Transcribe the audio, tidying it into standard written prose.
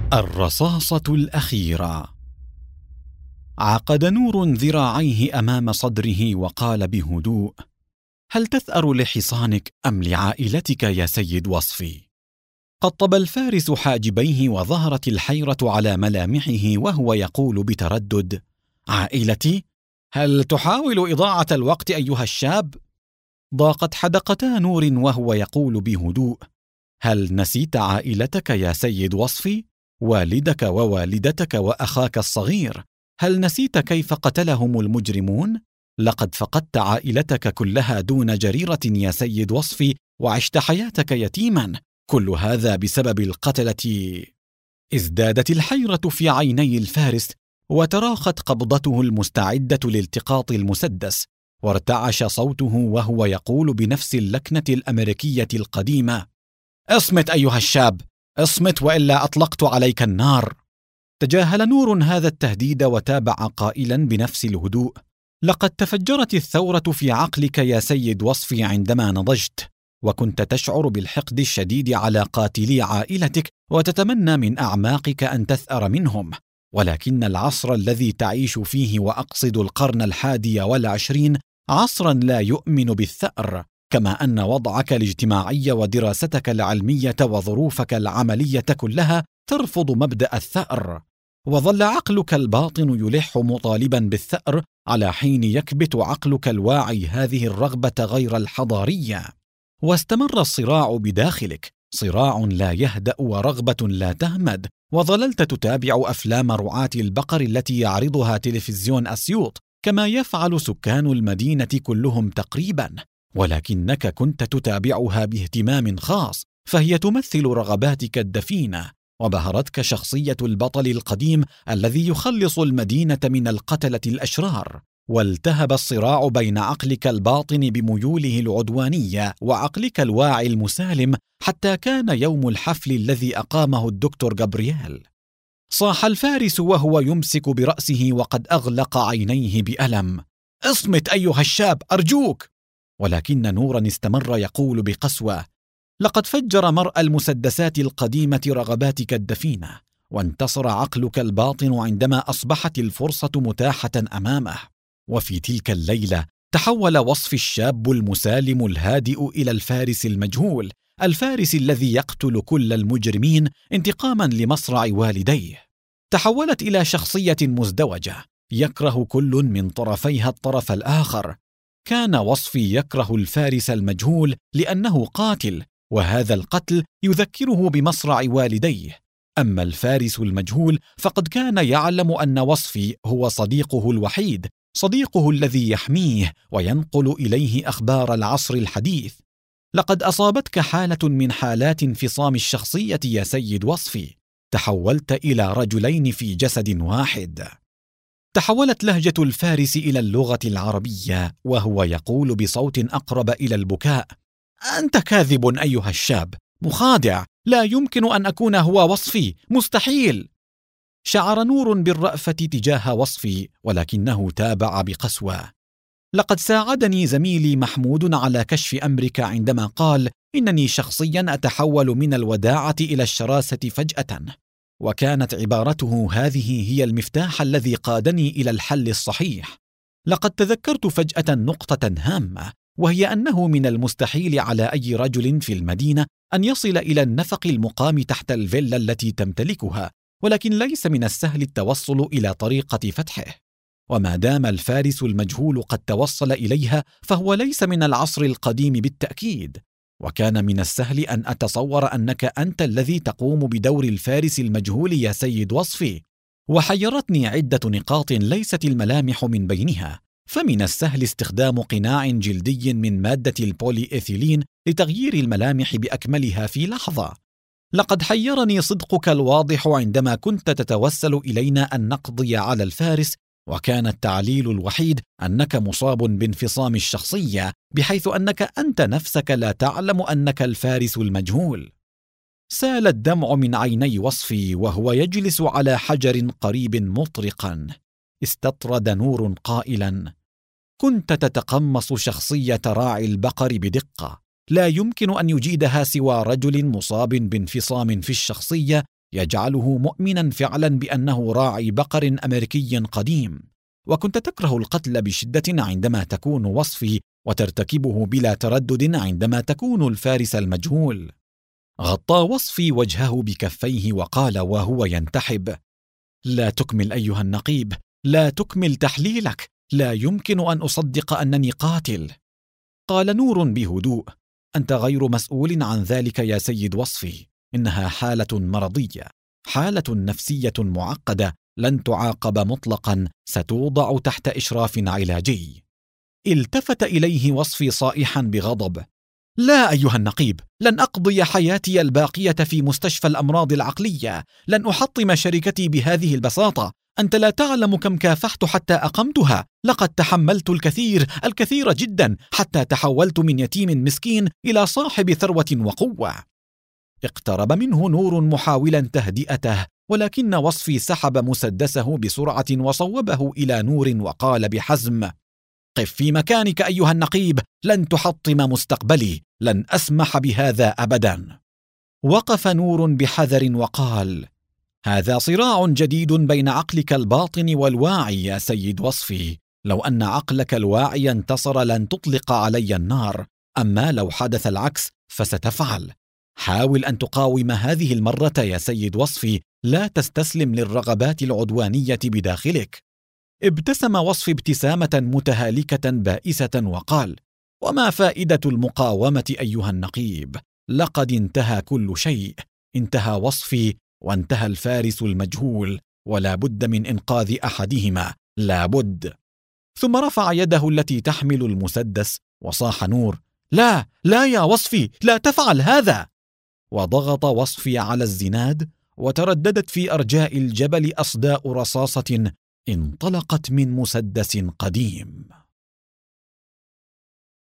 الرصاصة الأخيرة. عقد نور ذراعيه أمام صدره وقال بهدوء: هل تثأر لحصانك أم لعائلتك يا سيد وصفي؟ قطب الفارس حاجبيه وظهرت الحيرة على ملامحه وهو يقول بتردد: عائلتي؟ هل تحاول إضاعة الوقت أيها الشاب؟ ضاقت حدقتا نور وهو يقول بهدوء: هل نسيت عائلتك يا سيد وصفي؟ والدك ووالدتك وأخاك الصغير، هل نسيت كيف قتلهم المجرمون؟ لقد فقدت عائلتك كلها دون جريرة يا سيد وصفي، وعشت حياتك يتيما، كل هذا بسبب القتلة. ازدادت الحيرة في عيني الفارس، وتراخت قبضته المستعدة لالتقاط المسدس، وارتعش صوته وهو يقول بنفس اللكنة الأمريكية القديمة: اصمت أيها الشاب، اصمت وإلا أطلقت عليك النار. تجاهل نور هذا التهديد وتابع قائلا بنفس الهدوء: لقد تفجرت الثورة في عقلك يا سيد وصفي عندما نضجت، وكنت تشعر بالحقد الشديد على قاتلي عائلتك وتتمنى من أعماقك أن تثأر منهم، ولكن العصر الذي تعيش فيه، وأقصد القرن 21، عصرا لا يؤمن بالثأر، كما أن وضعك الاجتماعي ودراستك العلمية وظروفك العملية كلها ترفض مبدأ الثأر. وظل عقلك الباطن يلح مطالبا بالثأر، على حين يكبت عقلك الواعي هذه الرغبة غير الحضارية. واستمر الصراع بداخلك، صراع لا يهدأ ورغبة لا تهمد، وظللت تتابع أفلام رعاة البقر التي يعرضها تلفزيون أسيوط كما يفعل سكان المدينة كلهم تقريبا، ولكنك كنت تتابعها باهتمام خاص، فهي تمثل رغباتك الدفينة. وبهرتك شخصية البطل القديم الذي يخلص المدينة من القتلة الأشرار. والتهب الصراع بين عقلك الباطن بميوله العدوانية وعقلك الواعي المسالم، حتى كان يوم الحفل الذي أقامه الدكتور جابرييل. صاح الفارس وهو يمسك برأسه وقد أغلق عينيه بألم: اصمت أيها الشاب أرجوك. ولكن نورا استمر يقول بقسوة: لقد فجر مرأى المسدسات القديمة رغباتك الدفينة، وانتصر عقلك الباطن عندما أصبحت الفرصة متاحة أمامه. وفي تلك الليلة تحول وصفي الشاب المسالم الهادئ إلى الفارس المجهول، الفارس الذي يقتل كل المجرمين انتقاما لمصرع والديه. تحولت إلى شخصية مزدوجة يكره كل من طرفيها الطرف الآخر. كان وصفي يكره الفارس المجهول لأنه قاتل، وهذا القتل يذكره بمصرع والديه. أما الفارس المجهول فقد كان يعلم أن وصفي هو صديقه الوحيد، صديقه الذي يحميه وينقل إليه أخبار العصر الحديث. لقد أصابتك حالة من حالات انفصام الشخصية يا سيد وصفي، تحولت إلى رجلين في جسد واحد. تحولت لهجة الفارس إلى اللغة العربية وهو يقول بصوت أقرب إلى البكاء: أنت كاذب أيها الشاب، مخادع، لا يمكن أن أكون هو وصفي، مستحيل. شعر نور بالرأفة تجاه وصفي، ولكنه تابع بقسوة: لقد ساعدني زميلي محمود على كشف أمرك عندما قال إنني شخصيا أتحول من الوداعة إلى الشراسة فجأة، وكانت عبارته هذه هي المفتاح الذي قادني إلى الحل الصحيح. لقد تذكرت فجأة نقطة هامة، وهي أنه من المستحيل على أي رجل في المدينة أن يصل إلى النفق المقام تحت الفيلا التي تمتلكها، ولكن ليس من السهل التوصل إلى طريقة فتحه. وما دام الفارس المجهول قد توصل إليها فهو ليس من العصر القديم بالتأكيد، وكان من السهل أن أتصور أنك أنت الذي تقوم بدور الفارس المجهول يا سيد وصفي. وحيرتني عدة نقاط ليست الملامح من بينها، فمن السهل استخدام قناع جلدي من مادة البولي إيثيلين لتغيير الملامح بأكملها في لحظة. لقد حيرني صدقك الواضح عندما كنت تتوسل إلينا أن نقضي على الفارس، وكان التعليل الوحيد أنك مصاب بانفصام الشخصية، بحيث أنك أنت نفسك لا تعلم أنك الفارس المجهول. سال الدمع من عيني وصفي وهو يجلس على حجر قريب مطرقا. استطرد نور قائلا: كنت تتقمص شخصية راعي البقر بدقة، لا يمكن أن يجيدها سوى رجل مصاب بانفصام في الشخصية يجعله مؤمنا فعلا بأنه راعي بقر أمريكي قديم. وكنت تكره القتل بشدة عندما تكون وصفي، وترتكبه بلا تردد عندما تكون الفارس المجهول. غطى وصفي وجهه بكفيه وقال وهو ينتحب: لا تكمل أيها النقيب، لا تكمل تحليلك، لا يمكن أن أصدق أنني قاتل. قال نور بهدوء: أنت غير مسؤول عن ذلك يا سيد وصفي، إنها حالة مرضية، حالة نفسية معقدة لن تعاقب مطلقا، ستوضع تحت إشراف علاجي. التفت إليه وصفي صائحا بغضب: لا أيها النقيب، لن أقضي حياتي الباقية في مستشفى الأمراض العقلية، لن أحطم شركتي بهذه البساطة. أنت لا تعلم كم كافحت حتى أقمتها، لقد تحملت الكثير جدا، حتى تحولت من يتيم مسكين إلى صاحب ثروة وقوة. اقترب منه نور محاولا تهدئته، ولكن وصفي سحب مسدسه بسرعة وصوبه إلى نور وقال بحزم: قف في مكانك أيها النقيب، لن تحطم مستقبلي، لن أسمح بهذا أبدا. وقف نور بحذر وقال: هذا صراع جديد بين عقلك الباطن والواعي يا سيد وصفي. لو أن عقلك الواعي انتصر لن تطلق علي النار، أما لو حدث العكس فستفعل. حاول أن تقاوم هذه المرة يا سيد وصفي، لا تستسلم للرغبات العدوانية بداخلك. ابتسم وصفي ابتسامة متهالكة بائسة وقال: وما فائدة المقاومة أيها النقيب؟ لقد انتهى كل شيء، انتهى وصفي وانتهى الفارس المجهول، ولا بد من إنقاذ أحدهما، لا بد. ثم رفع يده التي تحمل المسدس وصاح نور: لا لا يا وصفي، لا تفعل هذا. وضغط وصفي على الزناد، وترددت في أرجاء الجبل أصداء رصاصة انطلقت من مسدس قديم.